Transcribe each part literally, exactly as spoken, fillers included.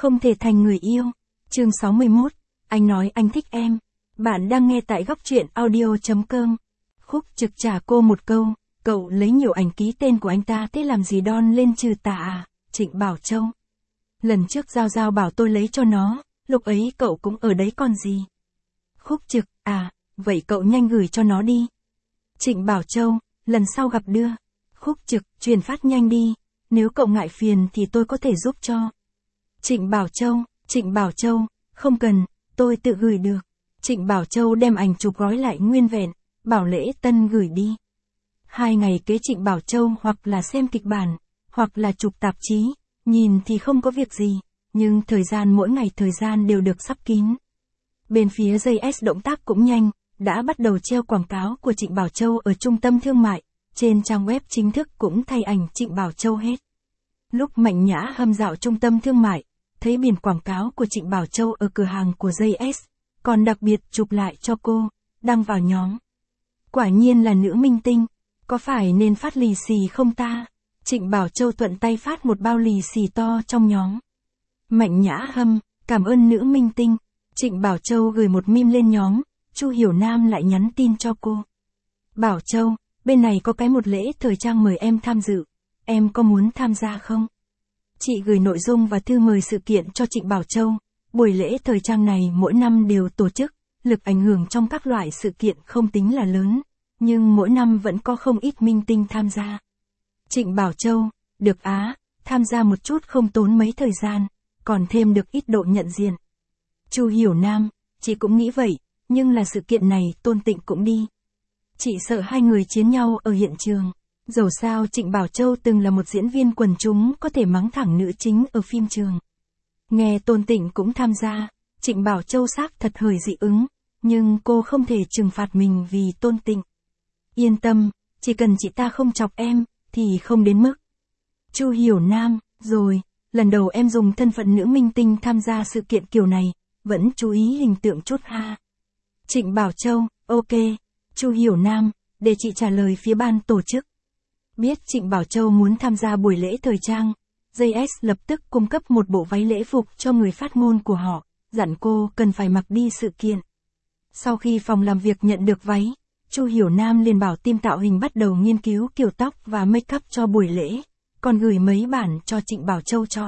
Không thể thành người yêu. Chương sáu mươi mốt. Anh nói anh thích em. Bạn đang nghe tại góc truyện audio chấm com. Khúc Trực trả cô một câu, cậu lấy nhiều ảnh ký tên của anh ta thế làm gì đon lên trừ tà à, Trịnh Bảo Châu. Lần trước Giao Giao bảo tôi lấy cho nó, lúc ấy cậu cũng ở đấy còn gì. Khúc Trực, à, vậy cậu nhanh gửi cho nó đi. Trịnh Bảo Châu, lần sau gặp đưa. Khúc Trực, truyền phát nhanh đi, nếu cậu ngại phiền thì tôi có thể giúp cho. Trịnh Bảo Châu, Trịnh Bảo Châu, không cần, tôi tự gửi được. Trịnh Bảo Châu đem ảnh chụp gói lại nguyên vẹn, bảo Lễ Tân gửi đi. Hai ngày kế Trịnh Bảo Châu hoặc là xem kịch bản, hoặc là chụp tạp chí, nhìn thì không có việc gì, nhưng thời gian mỗi ngày thời gian đều được sắp kín. Bên phía giê ét động tác cũng nhanh, đã bắt đầu treo quảng cáo của Trịnh Bảo Châu ở trung tâm thương mại, trên trang web chính thức cũng thay ảnh Trịnh Bảo Châu hết. Lúc Mạnh Nhã Hâm dạo trung tâm thương mại, thấy biển quảng cáo của Trịnh Bảo Châu ở cửa hàng của giê ét, còn đặc biệt chụp lại cho cô, đăng vào nhóm. Quả nhiên là nữ minh tinh, có phải nên phát lì xì không ta? Trịnh Bảo Châu thuận tay phát một bao lì xì to trong nhóm. Mạnh Nhã Hâm, cảm ơn nữ minh tinh. Trịnh Bảo Châu gửi một meme lên nhóm, Chu Hiểu Nam lại nhắn tin cho cô. Bảo Châu, bên này có cái một lễ thời trang mời em tham dự, em có muốn tham gia không? Chị gửi nội dung và thư mời sự kiện cho Trịnh Bảo Châu. Buổi lễ thời trang này mỗi năm đều tổ chức, lực ảnh hưởng trong các loại sự kiện không tính là lớn, nhưng mỗi năm vẫn có không ít minh tinh tham gia. Trịnh Bảo Châu, được á, tham gia một chút không tốn mấy thời gian, còn thêm được ít độ nhận diện. Chu Hiểu Nam, chị cũng nghĩ vậy, nhưng là sự kiện này Tôn Tịnh cũng đi. Chị sợ hai người chiến nhau ở hiện trường. Dẫu sao Trịnh Bảo Châu từng là một diễn viên quần chúng có thể mắng thẳng nữ chính ở phim trường. Nghe Tôn Tịnh cũng tham gia, Trịnh Bảo Châu xác thật hơi dị ứng, nhưng cô không thể trừng phạt mình vì Tôn Tịnh. Yên tâm, chỉ cần chị ta không chọc em, thì không đến mức. Chu Hiểu Nam, rồi, lần đầu em dùng thân phận nữ minh tinh tham gia sự kiện kiểu này, vẫn chú ý hình tượng chút ha. Trịnh Bảo Châu, ok. Chu Hiểu Nam, để chị trả lời phía ban tổ chức. Biết Trịnh Bảo Châu muốn tham gia buổi lễ thời trang, giê ét lập tức cung cấp một bộ váy lễ phục cho người phát ngôn của họ, dặn cô cần phải mặc đi sự kiện. Sau khi phòng làm việc nhận được váy, Chu Hiểu Nam liền bảo team tạo hình bắt đầu nghiên cứu kiểu tóc và make up cho buổi lễ, còn gửi mấy bản cho Trịnh Bảo Châu chọn.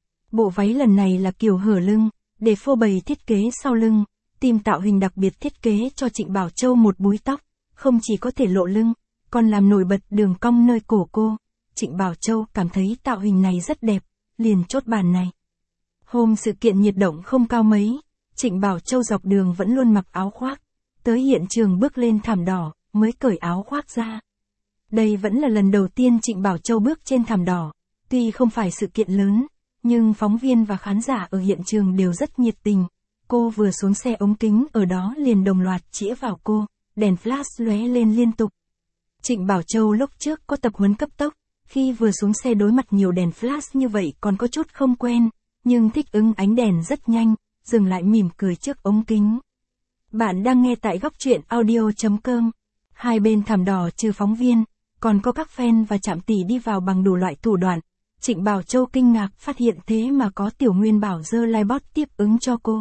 Bộ váy lần này là kiểu hở lưng, để phô bày thiết kế sau lưng, team tạo hình đặc biệt thiết kế cho Trịnh Bảo Châu một búi tóc, không chỉ có thể lộ lưng, còn làm nổi bật đường cong nơi cổ cô. Trịnh Bảo Châu cảm thấy tạo hình này rất đẹp, liền chốt bản này. Hôm sự kiện nhiệt độ không cao mấy, Trịnh Bảo Châu dọc đường vẫn luôn mặc áo khoác, tới hiện trường bước lên thảm đỏ, mới cởi áo khoác ra. Đây vẫn là lần đầu tiên Trịnh Bảo Châu bước trên thảm đỏ, tuy không phải sự kiện lớn, nhưng phóng viên và khán giả ở hiện trường đều rất nhiệt tình. Cô vừa xuống xe ống kính ở đó liền đồng loạt chĩa vào cô, đèn flash lóe lên liên tục. Trịnh Bảo Châu lúc trước có tập huấn cấp tốc, khi vừa xuống xe đối mặt nhiều đèn flash như vậy còn có chút không quen, nhưng thích ứng ánh đèn rất nhanh, dừng lại mỉm cười trước ống kính. Bạn đang nghe tại góc truyện audio chấm com. Hai bên thảm đỏ trừ phóng viên, còn có các fan và trạm tỷ đi vào bằng đủ loại thủ đoạn. Trịnh Bảo Châu kinh ngạc phát hiện thế mà có Tiểu Nguyên Bảo giơ livebot tiếp ứng cho cô.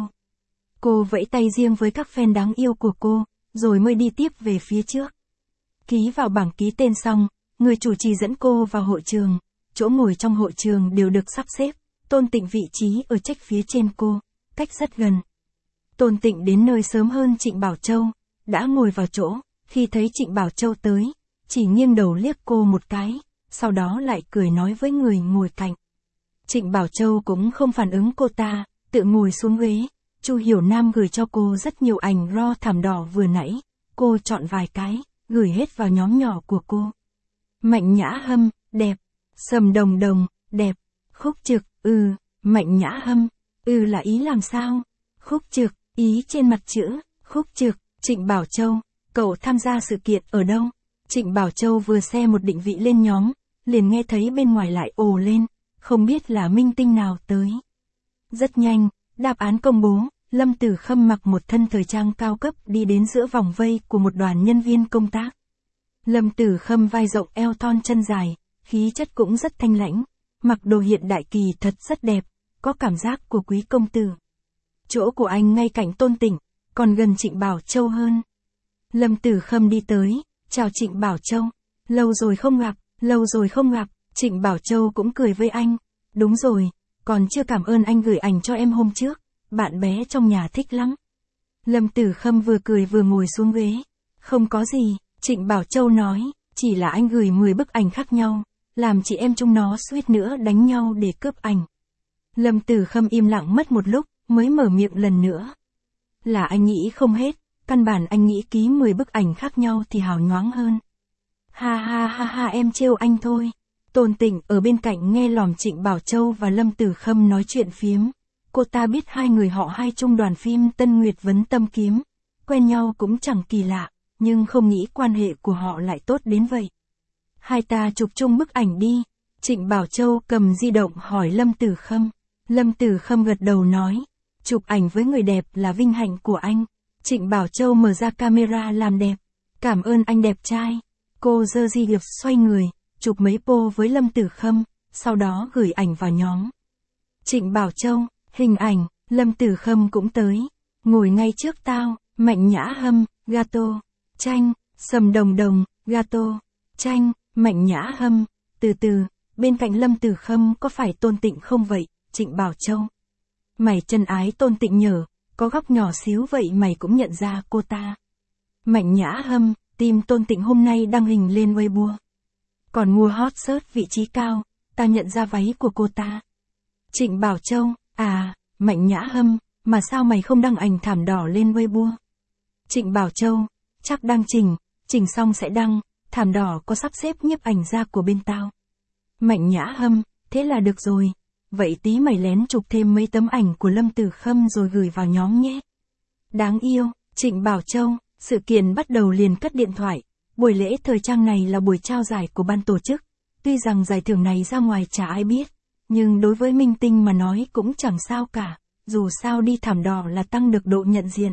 Cô vẫy tay riêng với các fan đáng yêu của cô, rồi mới đi tiếp về phía trước. Ký vào bảng ký tên xong, người chủ trì dẫn cô vào hội trường, chỗ ngồi trong hội trường đều được sắp xếp, Tôn Tịnh vị trí ở trách phía trên cô, cách rất gần. Tôn Tịnh đến nơi sớm hơn Trịnh Bảo Châu, đã ngồi vào chỗ, khi thấy Trịnh Bảo Châu tới, chỉ nghiêng đầu liếc cô một cái, sau đó lại cười nói với người ngồi cạnh. Trịnh Bảo Châu cũng không phản ứng cô ta, tự ngồi xuống ghế. Chu Hiểu Nam gửi cho cô rất nhiều ảnh raw thảm đỏ vừa nãy, cô chọn vài cái, gửi hết vào nhóm nhỏ của cô. Mạnh Nhã Hâm, đẹp. Sầm Đồng Đồng, đẹp. Khúc Trực, ừ. Mạnh Nhã Hâm, ừ là ý làm sao? Khúc Trực, ý trên mặt chữ. Khúc Trực, Trịnh Bảo Châu, cậu tham gia sự kiện ở đâu? Trịnh Bảo Châu vừa xe một định vị lên nhóm, liền nghe thấy bên ngoài lại ồ lên, không biết là minh tinh nào tới. Rất nhanh, đáp án công bố. Lâm Tử Khâm mặc một thân thời trang cao cấp đi đến giữa vòng vây của một đoàn nhân viên công tác. Lâm Tử Khâm vai rộng eo thon chân dài, khí chất cũng rất thanh lãnh, mặc đồ hiện đại kỳ thật rất đẹp, có cảm giác của quý công tử. Chỗ của anh ngay cạnh Tôn Tịnh, còn gần Trịnh Bảo Châu hơn. Lâm Tử Khâm đi tới, chào Trịnh Bảo Châu. Lâu rồi không gặp, lâu rồi không gặp, Trịnh Bảo Châu cũng cười với anh. Đúng rồi, còn chưa cảm ơn anh gửi ảnh cho em hôm trước, bạn bé trong nhà thích lắm. Lâm Tử Khâm vừa cười vừa ngồi xuống ghế. Không có gì, Trịnh Bảo Châu nói, chỉ là anh gửi mười bức ảnh khác nhau, làm chị em chúng nó suýt nữa đánh nhau để cướp ảnh. Lâm Tử Khâm im lặng mất một lúc, mới mở miệng lần nữa. Là anh nghĩ không hết, căn bản anh nghĩ ký mười bức ảnh khác nhau thì hào nhoáng hơn. Ha ha ha ha, em trêu anh thôi. Tôn Tịnh ở bên cạnh nghe lỏm Trịnh Bảo Châu và Lâm Tử Khâm nói chuyện phiếm. Cô ta biết hai người họ hai chung đoàn phim Tân Nguyệt Vấn Tâm Kiếm. Quen nhau cũng chẳng kỳ lạ, nhưng không nghĩ quan hệ của họ lại tốt đến vậy. Hai ta chụp chung bức ảnh đi. Trịnh Bảo Châu cầm di động hỏi Lâm Tử Khâm. Lâm Tử Khâm gật đầu nói. Chụp ảnh với người đẹp là vinh hạnh của anh. Trịnh Bảo Châu mở ra camera làm đẹp. Cảm ơn anh đẹp trai. Cô giơ di động xoay người, chụp mấy pô với Lâm Tử Khâm, sau đó gửi ảnh vào nhóm. Trịnh Bảo Châu, hình ảnh, Lâm Tử Khâm cũng tới. Ngồi ngay trước tao, Mạnh Nhã Hâm, gato, Tranh, Sầm Đồng Đồng, gato, Tranh, Mạnh Nhã Hâm, từ từ, bên cạnh Lâm Tử Khâm có phải Tôn Tịnh không vậy, Trịnh Bảo Châu. Mày chân ái Tôn Tịnh nhở, có góc nhỏ xíu vậy mày cũng nhận ra cô ta. Mạnh Nhã Hâm, team Tôn Tịnh hôm nay đăng hình lên Weibo. Còn mua hot search vị trí cao, ta nhận ra váy của cô ta. Trịnh Bảo Châu, à, Mạnh Nhã Hâm, mà sao mày không đăng ảnh thảm đỏ lên Weibo? Trịnh Bảo Châu, chắc đang chỉnh, chỉnh xong sẽ đăng, thảm đỏ có sắp xếp nhiếp ảnh gia của bên tao. Mạnh Nhã Hâm, thế là được rồi. Vậy tí mày lén chụp thêm mấy tấm ảnh của Lâm Tử Khâm rồi gửi vào nhóm nhé. Đáng yêu, Trịnh Bảo Châu, sự kiện bắt đầu liền cất điện thoại. Buổi lễ thời trang này là buổi trao giải của ban tổ chức. Tuy rằng giải thưởng này ra ngoài chả ai biết, nhưng đối với minh tinh mà nói cũng chẳng sao cả. Dù sao đi thảm đỏ là tăng được độ nhận diện.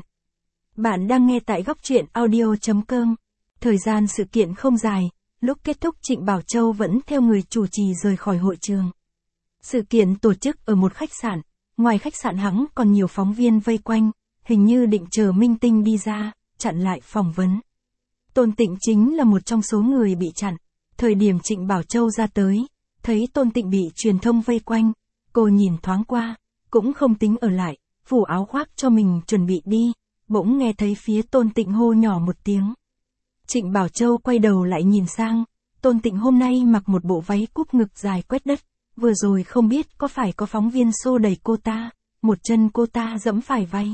Bạn đang nghe tại góc truyện audio chấm com. Thời gian sự kiện không dài, lúc kết thúc Trịnh Bảo Châu vẫn theo người chủ trì rời khỏi hội trường. Sự kiện tổ chức ở một khách sạn, ngoài khách sạn hắn còn nhiều phóng viên vây quanh, hình như định chờ minh tinh đi ra, chặn lại phỏng vấn. Tôn Tịnh chính là một trong số người bị chặn. Thời điểm Trịnh Bảo Châu ra tới, thấy Tôn Tịnh bị truyền thông vây quanh, cô nhìn thoáng qua, cũng không tính ở lại, phủ áo khoác cho mình chuẩn bị đi, bỗng nghe thấy phía Tôn Tịnh hô nhỏ một tiếng. Trịnh Bảo Châu quay đầu lại nhìn sang, Tôn Tịnh hôm nay mặc một bộ váy cúp ngực dài quét đất, vừa rồi không biết có phải có phóng viên xô đẩy cô ta, một chân cô ta giẫm phải váy.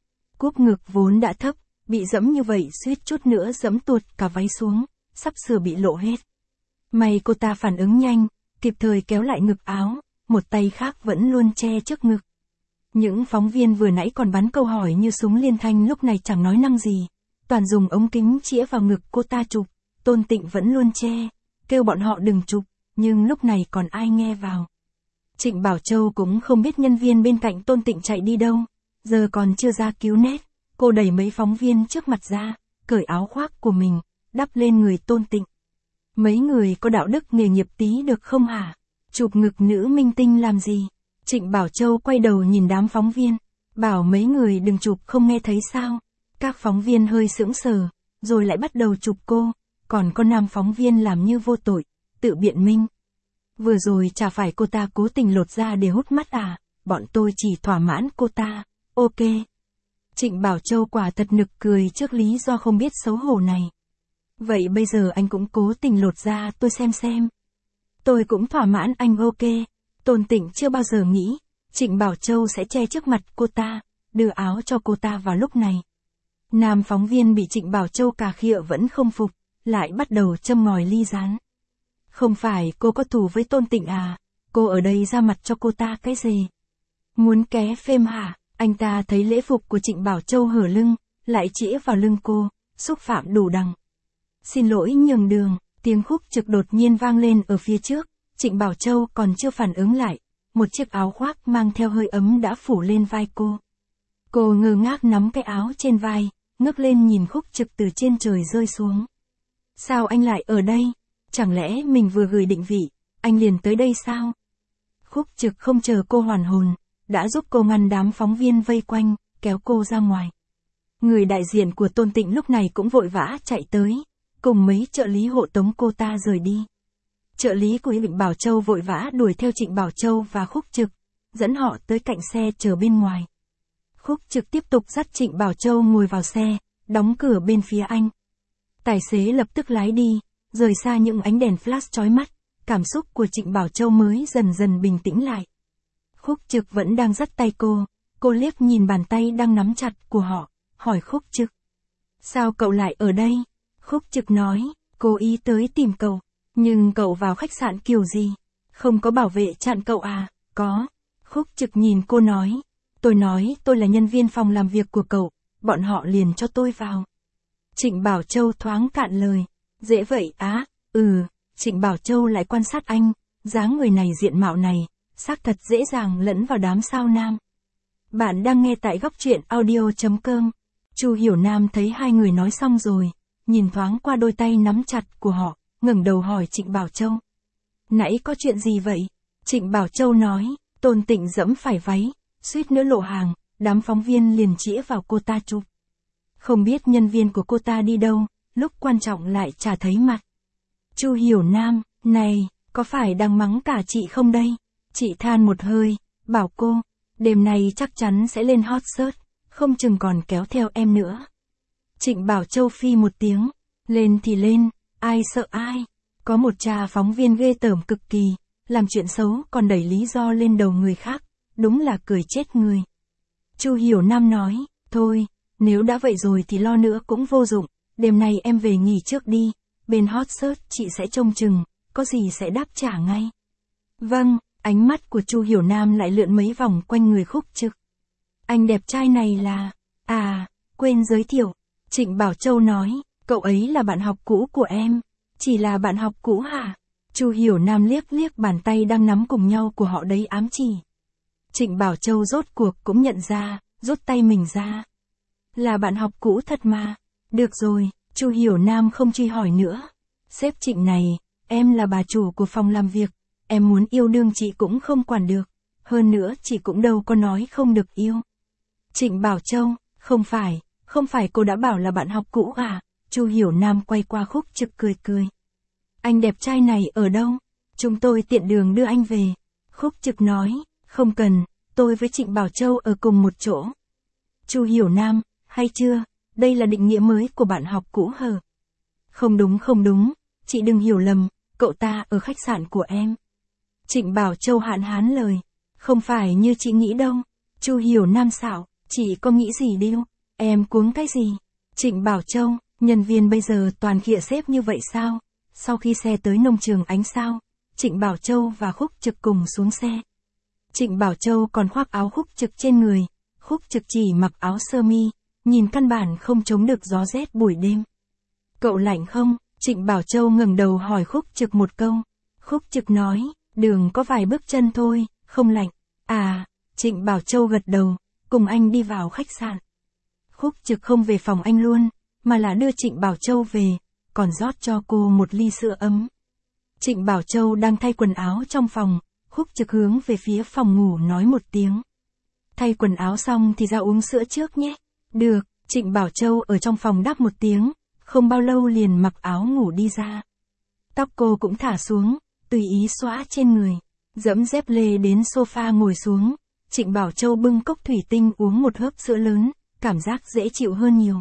Cúp ngực vốn đã thấp, bị giẫm như vậy suýt chút nữa giẫm tuột cả váy xuống, sắp sửa bị lộ hết. May cô ta phản ứng nhanh, kịp thời kéo lại ngực áo, một tay khác vẫn luôn che trước ngực. Những phóng viên vừa nãy còn bắn câu hỏi như súng liên thanh lúc này chẳng nói năng gì, toàn dùng ống kính chĩa vào ngực cô ta chụp. Tôn Tịnh vẫn luôn che, kêu bọn họ đừng chụp, nhưng lúc này còn ai nghe vào. Trịnh Bảo Châu cũng không biết nhân viên bên cạnh Tôn Tịnh chạy đi đâu, giờ còn chưa ra cứu nét, cô đẩy mấy phóng viên trước mặt ra, cởi áo khoác của mình, đắp lên người Tôn Tịnh. Mấy người có đạo đức nghề nghiệp tí được không hả? Chụp ngực nữ minh tinh làm gì? Trịnh Bảo Châu quay đầu nhìn đám phóng viên, bảo mấy người đừng chụp không nghe thấy sao? Các phóng viên hơi sững sờ, rồi lại bắt đầu chụp cô, còn có nam phóng viên làm như vô tội, tự biện minh. Vừa rồi chả phải cô ta cố tình lột ra để hút mắt à, bọn tôi chỉ thỏa mãn cô ta, ok. Trịnh Bảo Châu quả thật nực cười trước lý do không biết xấu hổ này. Vậy bây giờ anh cũng cố tình lột ra tôi xem xem. Tôi cũng thỏa mãn anh ok. Tôn Tịnh chưa bao giờ nghĩ, Trịnh Bảo Châu sẽ che trước mặt cô ta, đưa áo cho cô ta vào lúc này. Nam phóng viên bị Trịnh Bảo Châu cà khịa vẫn không phục, lại bắt đầu châm ngòi ly gián. Không phải cô có thù với Tôn Tịnh à, cô ở đây ra mặt cho cô ta cái gì? Muốn ké phêm hả? Anh ta thấy lễ phục của Trịnh Bảo Châu hở lưng, lại chĩa vào lưng cô, xúc phạm đủ đằng. Xin lỗi nhường đường, tiếng khúc trực đột nhiên vang lên ở phía trước, Trịnh Bảo Châu còn chưa phản ứng lại, một chiếc áo khoác mang theo hơi ấm đã phủ lên vai cô. Cô ngơ ngác nắm cái áo trên vai, ngước lên nhìn khúc trực từ trên trời rơi xuống. Sao anh lại ở đây? Chẳng lẽ mình vừa gửi định vị, anh liền tới đây sao? Khúc trực không chờ cô hoàn hồn, đã giúp cô ngăn đám phóng viên vây quanh, kéo cô ra ngoài. Người đại diện của Tôn Tịnh lúc này cũng vội vã chạy tới, cùng mấy trợ lý hộ tống cô ta rời đi. Trợ lý của Trịnh Bảo Châu vội vã đuổi theo Trịnh Bảo Châu và Khúc Trực, dẫn họ tới cạnh xe chờ bên ngoài. Khúc Trực tiếp tục dắt Trịnh Bảo Châu ngồi vào xe, đóng cửa bên phía anh. Tài xế lập tức lái đi, rời xa những ánh đèn flash chói mắt, cảm xúc của Trịnh Bảo Châu mới dần dần bình tĩnh lại. Khúc Trực vẫn đang dắt tay cô, cô liếc nhìn bàn tay đang nắm chặt của họ, hỏi Khúc Trực. Sao cậu lại ở đây? Khúc Trực nói, cố ý tới tìm cậu, nhưng cậu vào khách sạn kiểu gì? Không có bảo vệ chặn cậu à? Có. Khúc Trực nhìn cô nói, tôi nói tôi là nhân viên phòng làm việc của cậu, bọn họ liền cho tôi vào. Trịnh Bảo Châu thoáng cạn lời, dễ vậy á, ừ, Trịnh Bảo Châu lại quan sát anh, dáng người này diện mạo này, xác thật dễ dàng lẫn vào đám sao nam. Bạn đang nghe tại góc truyện audio chấm com. Chu Hiểu Nam thấy hai người nói xong rồi, nhìn thoáng qua đôi tay nắm chặt của họ, ngẩng đầu hỏi Trịnh Bảo Châu. Nãy có chuyện gì vậy? Trịnh Bảo Châu nói, Tôn Tịnh dẫm phải váy, suýt nữa lộ hàng, đám phóng viên liền chĩa vào cô ta chụp. Không biết nhân viên của cô ta đi đâu, lúc quan trọng lại chả thấy mặt. Chu Hiểu Nam, này, có phải đang mắng cả chị không đây? Chị than một hơi, bảo cô, đêm nay chắc chắn sẽ lên hot search, không chừng còn kéo theo em nữa. Trịnh Bảo Châu phi một tiếng, lên thì lên, ai sợ ai. Có một cha phóng viên ghê tởm cực kỳ, làm chuyện xấu còn đẩy lý do lên đầu người khác, đúng là cười chết người. Chu Hiểu Nam nói, thôi, nếu đã vậy rồi thì lo nữa cũng vô dụng, đêm nay em về nghỉ trước đi, bên hot search chị sẽ trông chừng, có gì sẽ đáp trả ngay. Vâng, ánh mắt của Chu Hiểu Nam lại lượn mấy vòng quanh người Khúc Trực. Anh đẹp trai này là, à, quên giới thiệu, Trịnh Bảo Châu nói, cậu ấy là bạn học cũ của em. Chỉ là bạn học cũ hả? Chu Hiểu Nam liếc liếc bàn tay đang nắm cùng nhau của họ đấy ám chỉ. Trịnh Bảo Châu rốt cuộc cũng nhận ra, rút tay mình ra. Là bạn học cũ thật mà. Được rồi, Chu Hiểu Nam không truy hỏi nữa. Sếp Trịnh này, em là bà chủ của phòng làm việc, em muốn yêu đương chị cũng không quản được. Hơn nữa chị cũng đâu có nói không được yêu. Trịnh Bảo Châu, không phải, không phải cô đã bảo là bạn học cũ à? Chu Hiểu Nam quay qua Khúc Trực cười cười. Anh đẹp trai này ở đâu? Chúng tôi tiện đường đưa anh về. Khúc Trực nói, không cần, tôi với Trịnh Bảo Châu ở cùng một chỗ. Chu Hiểu Nam, hay chưa, đây là định nghĩa mới của bạn học cũ hờ? Không đúng không đúng, chị đừng hiểu lầm, cậu ta ở khách sạn của em. Trịnh Bảo Châu hạn hán lời, không phải như chị nghĩ đâu. Chu Hiểu Nam xạo, chị có nghĩ gì điêu, em cuống cái gì? Trịnh Bảo Châu, nhân viên bây giờ toàn khịa sếp như vậy sao? Sau khi xe tới nông trường Ánh Sao, Trịnh Bảo Châu và Khúc Trực cùng xuống xe. Trịnh Bảo Châu còn khoác áo Khúc Trực trên người, Khúc Trực chỉ mặc áo sơ mi, nhìn căn bản không chống được gió rét buổi đêm. Cậu lạnh không? Trịnh Bảo Châu ngẩng đầu hỏi Khúc Trực một câu. Khúc Trực nói, đường có vài bước chân thôi, không lạnh. À, Trịnh Bảo Châu gật đầu, cùng anh đi vào khách sạn. Khúc Trực không về phòng anh luôn, mà là đưa Trịnh Bảo Châu về, còn rót cho cô một ly sữa ấm. Trịnh Bảo Châu đang thay quần áo trong phòng, Khúc Trực hướng về phía phòng ngủ nói một tiếng. Thay quần áo xong thì ra uống sữa trước nhé. Được, Trịnh Bảo Châu ở trong phòng đáp một tiếng, không bao lâu liền mặc áo ngủ đi ra. Tóc cô cũng thả xuống, tùy ý xõa trên người, dẫm dép lê đến sofa ngồi xuống. Trịnh Bảo Châu bưng cốc thủy tinh uống một hớp sữa lớn, cảm giác dễ chịu hơn nhiều.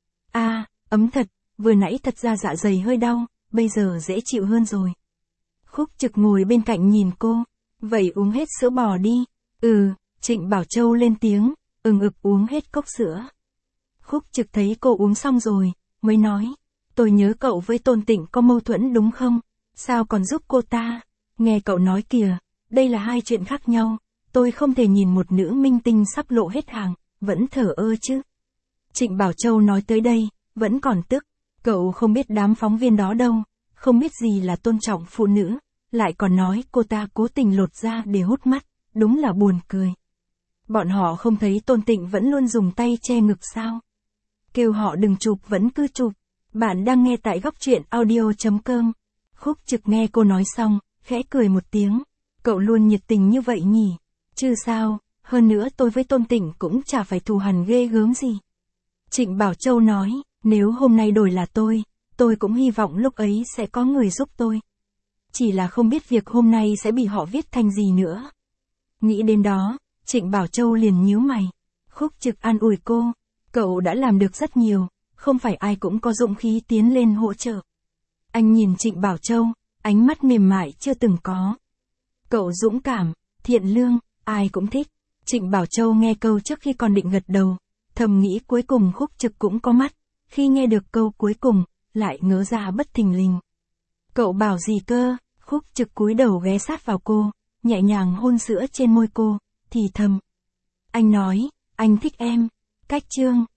À, ấm thật, vừa nãy thật ra dạ dày hơi đau, bây giờ dễ chịu hơn rồi. Khúc Trực ngồi bên cạnh nhìn cô, vậy uống hết sữa bò đi. Ừ, Trịnh Bảo Châu lên tiếng, ừng ực uống hết cốc sữa. Khúc Trực thấy cô uống xong rồi, mới nói, tôi nhớ cậu với Tôn Tịnh có mâu thuẫn đúng không? Sao còn giúp cô ta? Nghe cậu nói kìa, đây là hai chuyện khác nhau, tôi không thể nhìn một nữ minh tinh sắp lộ hết hàng, vẫn thờ ơ chứ. Trịnh Bảo Châu nói tới đây, vẫn còn tức, cậu không biết đám phóng viên đó đâu, không biết gì là tôn trọng phụ nữ, lại còn nói cô ta cố tình lột ra để hút mắt, đúng là buồn cười. Bọn họ không thấy Tôn Tịnh vẫn luôn dùng tay che ngực sao? Kêu họ đừng chụp vẫn cứ chụp. Bạn đang nghe tại góc truyện audio chấm com. Khúc Trực nghe cô nói xong, khẽ cười một tiếng. Cậu luôn nhiệt tình như vậy nhỉ? Chứ sao, Hơn nữa tôi với Tôn Tịnh cũng chả phải thù hằn ghê gớm gì. Trịnh Bảo Châu nói, nếu hôm nay đổi là tôi, tôi cũng hy vọng lúc ấy sẽ có người giúp tôi. Chỉ là không biết việc hôm nay sẽ bị họ viết thành gì nữa. Nghĩ đến đó, Trịnh Bảo Châu liền nhíu mày. Khúc Trực an ủi cô, cậu đã làm được rất nhiều, không phải ai cũng có dũng khí tiến lên hỗ trợ. Anh nhìn Trịnh Bảo Châu, ánh mắt mềm mại chưa từng có. Cậu dũng cảm, thiện lương, ai cũng thích. Trịnh Bảo Châu nghe câu trước khi còn định gật đầu, thầm nghĩ cuối cùng Khúc Trực cũng có mắt, khi nghe được câu cuối cùng, lại ngớ ra bất thình lình. Cậu bảo gì cơ? Khúc Trực cúi đầu ghé sát vào cô, nhẹ nhàng hôn sữa trên môi cô, thì thầm. Anh nói, anh thích em. Cách chương